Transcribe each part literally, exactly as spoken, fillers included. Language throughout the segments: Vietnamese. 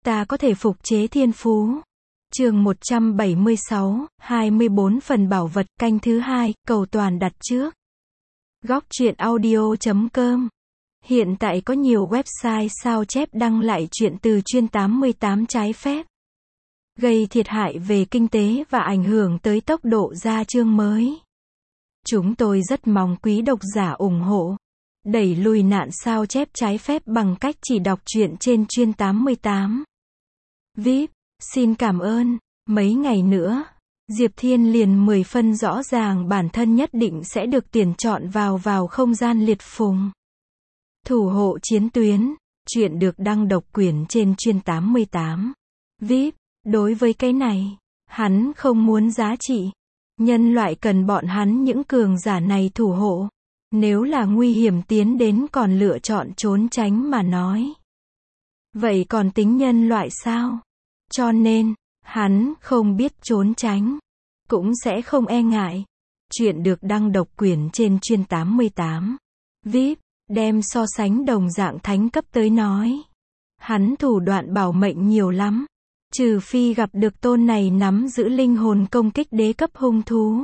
ta có thể phục chế thiên phú. Chương một trăm bảy mươi sáu, hai mươi bốn phần bảo vật, canh thứ hai, cầu toàn đặt trước. Góc truyện audio chấm com. Hiện tại có nhiều website sao chép đăng lại truyện từ chuyên tám mươi tám trái phép, gây thiệt hại về kinh tế và ảnh hưởng tới tốc độ ra chương mới. Chúng tôi rất mong quý độc giả ủng hộ, đẩy lùi nạn sao chép trái phép bằng cách chỉ đọc truyện trên chuyên tám mươi tám. vê i pê, xin cảm ơn. Mấy ngày nữa, Diệp Thiên liền mười phân rõ ràng bản thân nhất định sẽ được tuyển chọn vào vào không gian liệt phùng. Thủ hộ chiến tuyến, truyện được đăng độc quyền trên chuyên tám mươi tám. vê i pê, đối với cái này, hắn không muốn giá trị. Nhân loại cần bọn hắn những cường giả này thủ hộ. Nếu là nguy hiểm tiến đến còn lựa chọn trốn tránh mà nói, vậy còn tính nhân loại sao? Cho nên, hắn không biết trốn tránh, cũng sẽ không e ngại. Chuyện được đăng độc quyền trên chuyên tám mươi tám. vê i pê, đem so sánh đồng dạng thánh cấp tới nói. Hắn thủ đoạn bảo mệnh nhiều lắm. Trừ phi gặp được tôn này nắm giữ linh hồn công kích đế cấp hung thú.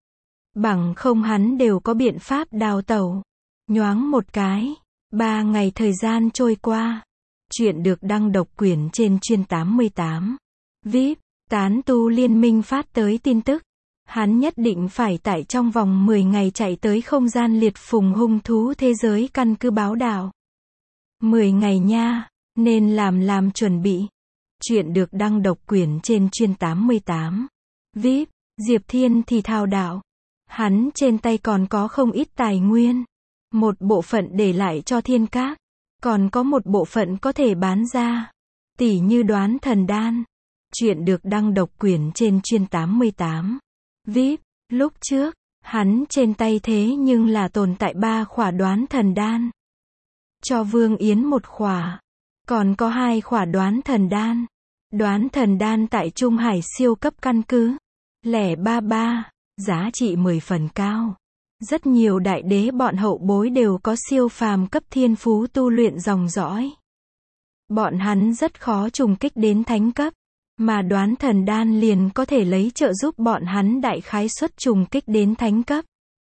Bằng không hắn đều có biện pháp đào tẩu. Nhoáng một cái, ba ngày thời gian trôi qua. Chuyện được đăng độc quyền trên chuyên tám mươi tám. vê i pê, tán tu liên minh phát tới tin tức. Hắn nhất định phải tại trong vòng mười ngày chạy tới không gian liệt phùng hung thú thế giới căn cứ báo đạo. mười ngày nha, nên làm làm chuẩn bị. Chuyện được đăng độc quyền trên chuyên tám mươi tám. vê i pê, Diệp Thiên thì thao đạo. Hắn trên tay còn có không ít tài nguyên. Một bộ phận để lại cho thiên các. Còn có một bộ phận có thể bán ra. Tỉ như đoán thần đan. Chuyện được đăng độc quyền trên chuyên tám mươi tám. vê i pê, lúc trước, hắn trên tay thế nhưng là tồn tại ba khỏa đoán thần đan. Cho Vương Yến một khỏa. Còn có hai khỏa đoán thần đan. Đoán thần đan tại Trung Hải siêu cấp căn cứ. Lẻ ba ba, giá trị mười phần cao. Rất nhiều đại đế bọn hậu bối đều có siêu phàm cấp thiên phú tu luyện dòng dõi. Bọn hắn rất khó trùng kích đến thánh cấp. Mà đoán thần đan liền có thể lấy trợ giúp bọn hắn đại khái suất trùng kích đến thánh cấp.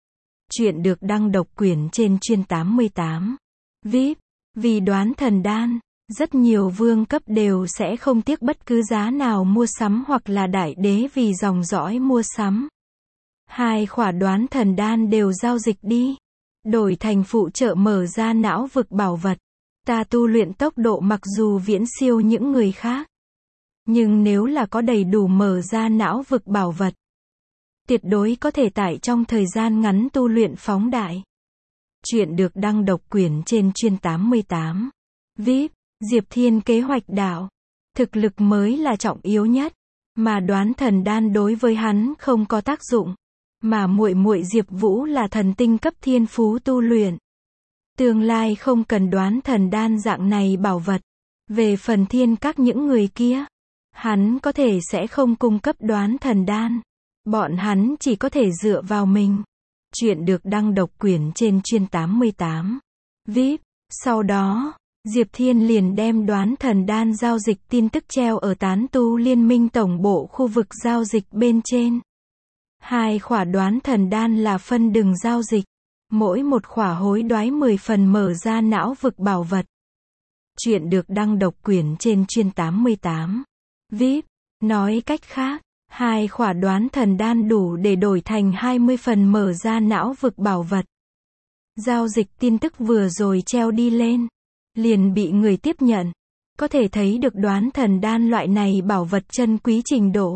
Chuyện được đăng độc quyền trên chuyên tám mươi tám. vê i pê, vì đoán thần đan, rất nhiều vương cấp đều sẽ không tiếc bất cứ giá nào mua sắm hoặc là đại đế vì dòng dõi mua sắm. Hai khỏa đoán thần đan đều giao dịch đi. Đổi thành phụ trợ mở ra não vực bảo vật. Ta tu luyện tốc độ mặc dù viễn siêu những người khác. Nhưng nếu là có đầy đủ mở ra não vực bảo vật, tuyệt đối có thể tại trong thời gian ngắn tu luyện phóng đại. Chuyện được đăng độc quyền trên chuyên tám mươi tám. vê i pê, Diệp Thiên kế hoạch đạo. Thực lực mới là trọng yếu nhất. Mà đoán thần đan đối với hắn không có tác dụng. Mà muội muội Diệp Vũ là thần tinh cấp thiên phú tu luyện. Tương lai không cần đoán thần đan dạng này bảo vật. Về phần thiên các những người kia, hắn có thể sẽ không cung cấp đoán thần đan. Bọn hắn chỉ có thể dựa vào mình. Chuyện được đăng độc quyền trên chuyên tám mươi tám. vê i pê, sau đó, Diệp Thiên liền đem đoán thần đan giao dịch tin tức treo ở tán tu liên minh tổng bộ khu vực giao dịch bên trên. Hai khỏa đoán thần đan là phân đường giao dịch. Mỗi một khỏa hối đoái mười phần mở ra não vực bảo vật. Chuyện được đăng độc quyền trên chuyên tám mươi tám. vê i pê, nói cách khác, hai khỏa đoán thần đan đủ để đổi thành hai mươi phần mở ra não vực bảo vật. Giao dịch tin tức vừa rồi treo đi lên, liền bị người tiếp nhận. Có thể thấy được đoán thần đan loại này bảo vật chân quý trình độ.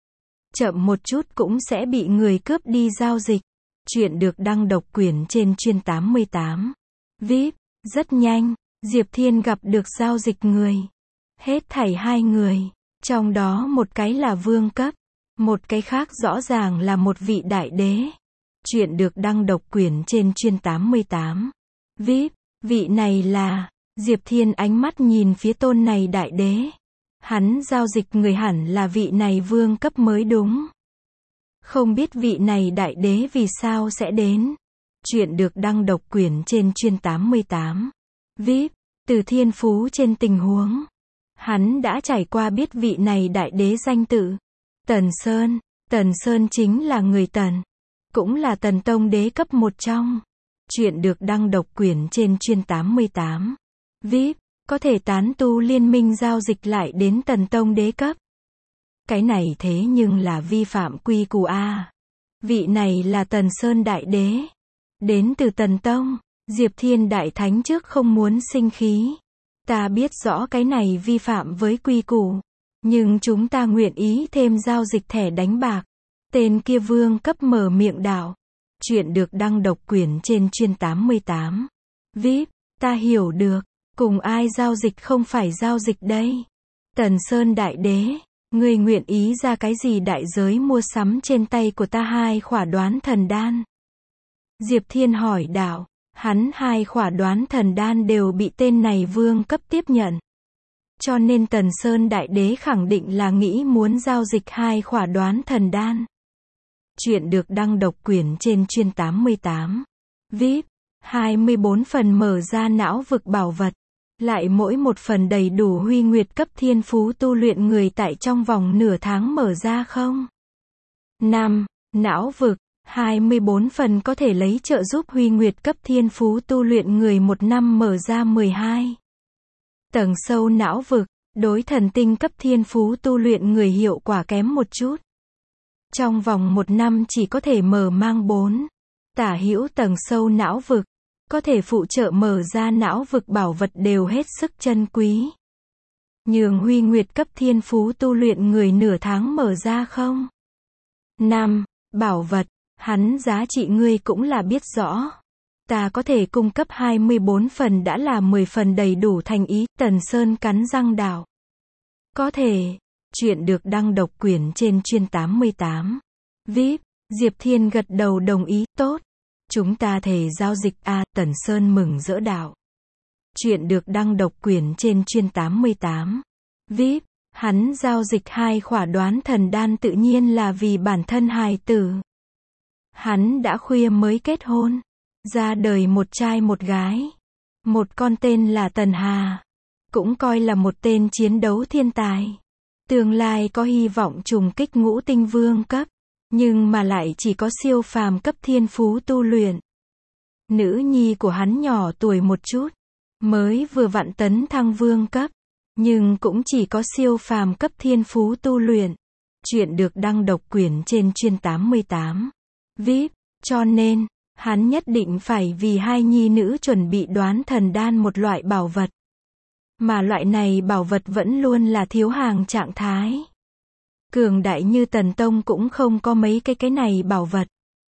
Chậm một chút cũng sẽ bị người cướp đi giao dịch. Chuyện được đăng độc quyền trên chuyên tám mươi tám. vê i pê, rất nhanh, Diệp Thiên gặp được giao dịch người. Hết thảy hai người. Trong đó một cái là vương cấp, một cái khác rõ ràng là một vị đại đế. Chuyện được đăng độc quyền trên chuyên tám mươi tám. vê i pê, vị này là, Diệp Thiên ánh mắt nhìn phía tôn này đại đế. Hắn giao dịch người hẳn là vị này vương cấp mới đúng. Không biết vị này đại đế vì sao sẽ đến. Chuyện được đăng độc quyền trên chuyên tám mươi tám. vê i pê, từ thiên phú trên tình huống. Hắn đã trải qua biết vị này đại đế danh tự. Tần Sơn. Tần Sơn chính là người Tần. Cũng là Tần Tông đế cấp một trong. Chuyện được đăng độc quyền trên chuyên tám mươi tám. vê i pê, có thể tán tu liên minh giao dịch lại đến Tần Tông đế cấp. Cái này thế nhưng là vi phạm quy củ a. Vị này là Tần Sơn đại đế. Đến từ Tần Tông. Diệp Thiên đại thánh trước không muốn sinh khí. Ta biết rõ cái này vi phạm với quy củ. Nhưng chúng ta nguyện ý thêm giao dịch thẻ đánh bạc. Tên kia vương cấp mở miệng đạo. Chuyện được đăng độc quyền trên chuyên tám mươi tám. vê i pê, ta hiểu được. Cùng ai giao dịch không phải giao dịch đây. Tần Sơn đại đế, ngươi nguyện ý ra cái gì đại giới mua sắm trên tay của ta hai khỏa đoán thần đan? Diệp Thiên hỏi đạo. Hắn hai khỏa đoán thần đan đều bị tên này vương cấp tiếp nhận. Cho nên Tần Sơn đại đế khẳng định là nghĩ muốn giao dịch hai khỏa đoán thần đan. Chuyện được đăng độc quyền trên chuyên tám mươi tám. vê i pê, hai mươi bốn phần mở ra não vực bảo vật. Lại mỗi một phần đầy đủ huy nguyệt cấp thiên phú tu luyện người tại trong vòng nửa tháng mở ra không? năm. Não vực. hai mươi bốn phần có thể lấy trợ giúp huy nguyệt cấp thiên phú tu luyện người một năm mở ra mười hai. Tầng sâu não vực. Đối thần tinh cấp thiên phú tu luyện người hiệu quả kém một chút. Trong vòng một năm chỉ có thể mở mang bốn. Tả hữu tầng sâu não vực. Có thể phụ trợ mở ra não vực bảo vật đều hết sức chân quý. Nhường huy nguyệt cấp thiên phú tu luyện người nửa tháng mở ra không? năm. Bảo vật. Hắn giá trị ngươi cũng là biết rõ. Ta có thể cung cấp hai mươi bốn phần đã là mười phần đầy đủ thành ý. Tần Sơn cắn răng đạo. Có thể. Chuyện được đăng độc quyền trên chuyên tám mươi tám. vê i pê, Diệp Thiên gật đầu đồng ý. Tốt. Chúng ta thể giao dịch a. Tần Sơn mừng rỡ đạo. Chuyện được đăng độc quyền trên chuyên tám mươi tám. vê i pê, hắn giao dịch hai khỏa đoán thần đan tự nhiên là vì bản thân hài tử. Hắn đã khuya mới kết hôn. Ra đời một trai một gái. Một con tên là Tần Hà. Cũng coi là một tên chiến đấu thiên tài. Tương lai có hy vọng trùng kích ngũ tinh vương cấp. Nhưng mà lại chỉ có siêu phàm cấp thiên phú tu luyện. Nữ nhi của hắn nhỏ tuổi một chút. Mới vừa vặn tấn thăng vương cấp. Nhưng cũng chỉ có siêu phàm cấp thiên phú tu luyện. Chuyện được đăng độc quyền trên chuyên tám mươi tám. vê i pê, cho nên, hắn nhất định phải vì hai nhi nữ chuẩn bị đoán thần đan một loại bảo vật. Mà loại này bảo vật vẫn luôn là thiếu hàng trạng thái. Cường đại như Tần Tông cũng không có mấy cái cái này bảo vật.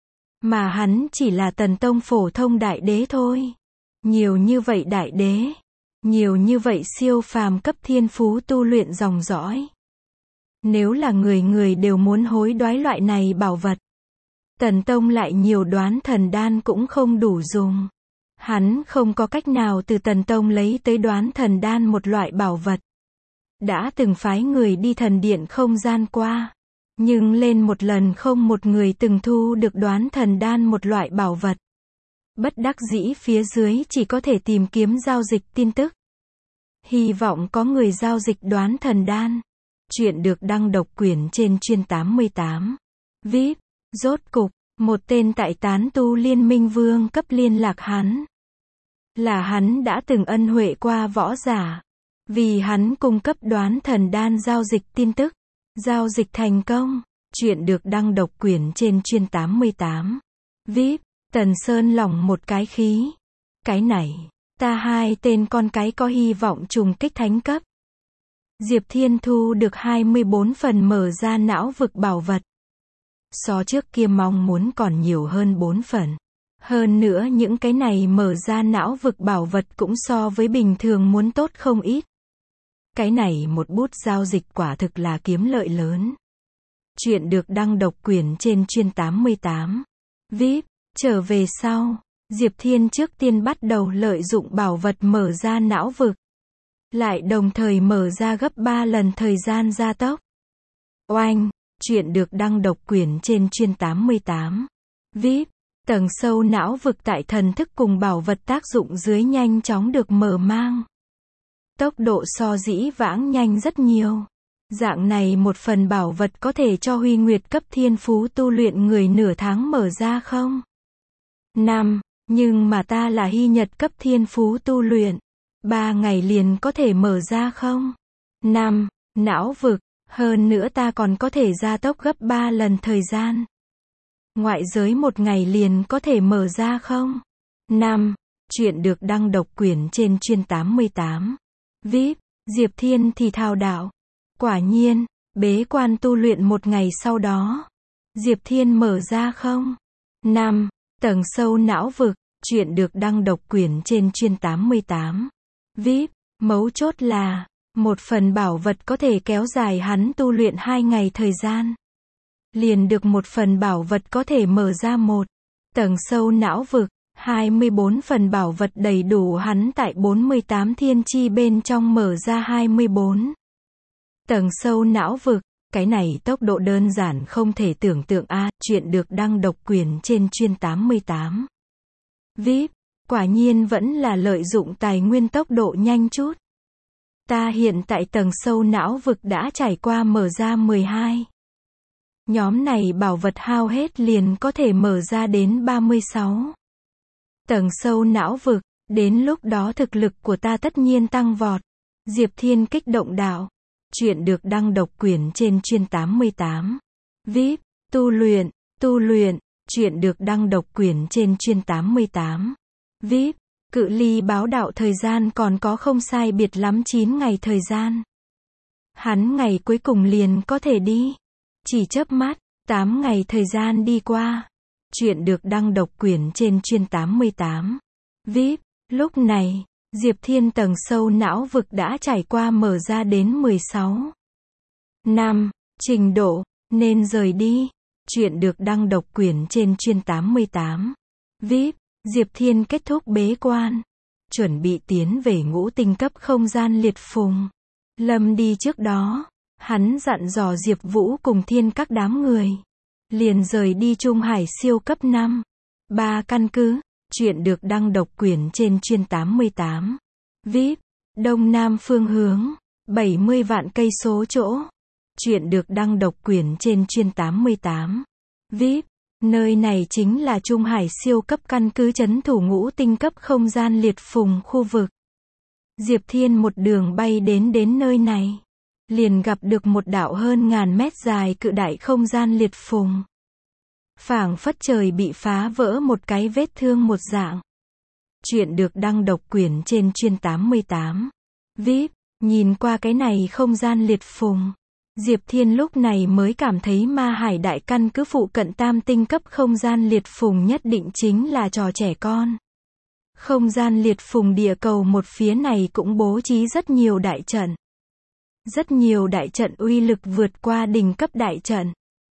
Mà hắn chỉ là Tần Tông phổ thông đại đế thôi. Nhiều như vậy đại đế. Nhiều như vậy siêu phàm cấp thiên phú tu luyện dòng dõi. Nếu là người người đều muốn hối đoái loại này bảo vật. Tần Tông lại nhiều đoán thần đan cũng không đủ dùng. Hắn không có cách nào từ Tần Tông lấy tới đoán thần đan một loại bảo vật. Đã từng phái người đi thần điện không gian qua. Nhưng lên một lần không một người từng thu được đoán thần đan một loại bảo vật. Bất đắc dĩ phía dưới chỉ có thể tìm kiếm giao dịch tin tức. Hy vọng có người giao dịch đoán thần đan. Chuyện được đăng độc quyền trên chuyên tám mươi tám. vê i pê, rốt cục, một tên tại tán tu liên minh vương cấp liên lạc hắn. Là hắn đã từng ân huệ qua võ giả. Vì hắn cung cấp đoán thần đan giao dịch tin tức. Giao dịch thành công. Chuyện được đăng độc quyền trên chuyên tám mươi tám. vê i pê, Tần Sơn lỏng một cái khí. Cái này, ta hai tên con cái có hy vọng trùng kích thánh cấp. Diệp Thiên thu được hai mươi bốn phần mở ra não vực bảo vật. So trước kia mong muốn còn nhiều hơn bốn phần. Hơn nữa những cái này mở ra não vực bảo vật cũng so với bình thường muốn tốt không ít. Cái này một bút giao dịch quả thực là kiếm lợi lớn. Chuyện được đăng độc quyền trên chuyên tám mươi tám. vê i pê, trở về sau, Diệp Thiên trước tiên bắt đầu lợi dụng bảo vật mở ra não vực. Lại đồng thời mở ra gấp ba lần thời gian gia tốc. Oanh, chuyện được đăng độc quyền trên chuyên tám mươi tám. vê i pê, tầng sâu não vực tại thần thức cùng bảo vật tác dụng dưới nhanh chóng được mở mang. Tốc độ so dĩ vãng nhanh rất nhiều. Dạng này một phần bảo vật có thể cho Huy Nguyệt cấp thiên phú tu luyện người nửa tháng mở ra không? năm. Nhưng mà ta là Hy Nhật cấp thiên phú tu luyện. Ba ngày liền có thể mở ra không? năm. Não vực. Hơn nữa ta còn có thể gia tốc gấp ba lần thời gian. Ngoại giới một ngày liền có thể mở ra không? năm. Chuyện được đăng độc quyền trên chuyên tám mươi tám. vê i pê, Diệp Thiên thì thao đạo. Quả nhiên, bế quan tu luyện một ngày sau đó. Diệp Thiên mở ra không? năm. Tầng sâu não vực. Chuyện được đăng độc quyền trên chuyên tám mươi tám. vê i pê, mấu chốt là, một phần bảo vật có thể kéo dài hắn tu luyện hai ngày thời gian. Liền được một phần bảo vật có thể mở ra một. Tầng sâu não vực. hai mươi bốn phần bảo vật đầy đủ hắn tại bốn mươi tám thiên chi bên trong mở ra hai mươi bốn. Tầng sâu não vực. Cái này tốc độ đơn giản không thể tưởng tượng a. À, chuyện được đăng độc quyền trên chuyên tám mươi tám. vê i pê, quả nhiên vẫn là lợi dụng tài nguyên tốc độ nhanh chút. Ta hiện tại tầng sâu não vực đã trải qua mở ra mười hai. Nhóm này bảo vật hao hết liền có thể mở ra đến ba mươi sáu. Tầng sâu não vực, đến lúc đó thực lực của ta tất nhiên tăng vọt. Diệp Thiên kích động đạo. Chuyện được đăng độc quyền trên chuyên tám mươi tám. vê i pê, tu luyện, tu luyện, chuyện được đăng độc quyền trên chuyên tám mươi tám. vê i pê, cự ly báo đạo thời gian còn có không sai biệt lắm chín ngày thời gian. Hắn ngày cuối cùng liền có thể đi. Chỉ chớp mắt, tám ngày thời gian đi qua. Chuyện được đăng độc quyền trên chuyên tám mươi tám. vê i pê, lúc này, Diệp Thiên tầng sâu não vực đã trải qua mở ra đến mười sáu. năm. Trình độ, nên rời đi. Chuyện được đăng độc quyền trên chuyên tám mươi tám. vê i pê, Diệp Thiên kết thúc bế quan. Chuẩn bị tiến về ngũ tinh cấp không gian liệt phùng. Lâm đi trước đó, hắn dặn dò Diệp Vũ cùng Thiên các đám người. Liền rời đi Trung Hải siêu cấp năm. ba căn cứ. Chuyện được đăng độc quyền trên chuyên tám mươi tám. vê i pê, Đông Nam phương hướng, bảy mươi vạn cây số chỗ. Chuyện được đăng độc quyền trên chuyên tám mươi tám. vê i pê, nơi này chính là Trung Hải siêu cấp căn cứ trấn thủ ngũ tinh cấp không gian liệt phùng khu vực. Diệp Thiên một đường bay đến đến nơi này. Liền gặp được một đạo hơn ngàn mét dài cự đại không gian liệt phùng. Phảng phất trời bị phá vỡ một cái vết thương một dạng. Chuyện được đăng độc quyền trên chuyên tám mươi tám. vê i pê, nhìn qua cái này không gian liệt phùng. Diệp Thiên lúc này mới cảm thấy Ma Hải đại căn cứ phụ cận tam tinh cấp không gian liệt phùng nhất định chính là trò trẻ con. Không gian liệt phùng địa cầu một phía này cũng bố trí rất nhiều đại trận. Rất nhiều đại trận uy lực vượt qua đỉnh cấp đại trận.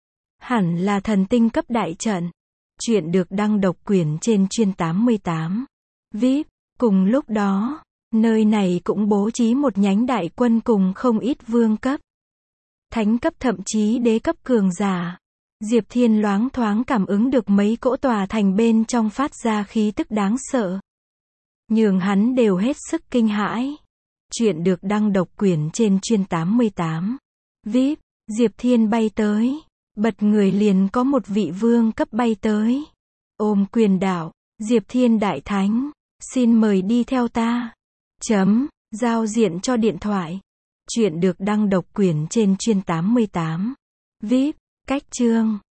Hẳn là thần tinh cấp đại trận. Chuyện được đăng độc quyền trên chuyên tám mươi tám. vê i pê, cùng lúc đó, nơi này cũng bố trí một nhánh đại quân cùng không ít vương cấp. Thánh cấp thậm chí đế cấp cường giả. Diệp Thiên loáng thoáng cảm ứng được mấy cỗ tòa thành bên trong phát ra khí tức đáng sợ. Nhường hắn đều hết sức kinh hãi. Chuyện được đăng độc quyền trên chuyên tám mươi tám. vê i pê, Diệp Thiên bay tới. Bật người liền có một vị vương cấp bay tới. Ôm quyền đạo, Diệp Thiên đại thánh, xin mời đi theo ta. Chấm, giao diện cho điện thoại. Chuyện được đăng độc quyền trên chuyên tám mươi tám. vê i pê, cách chương.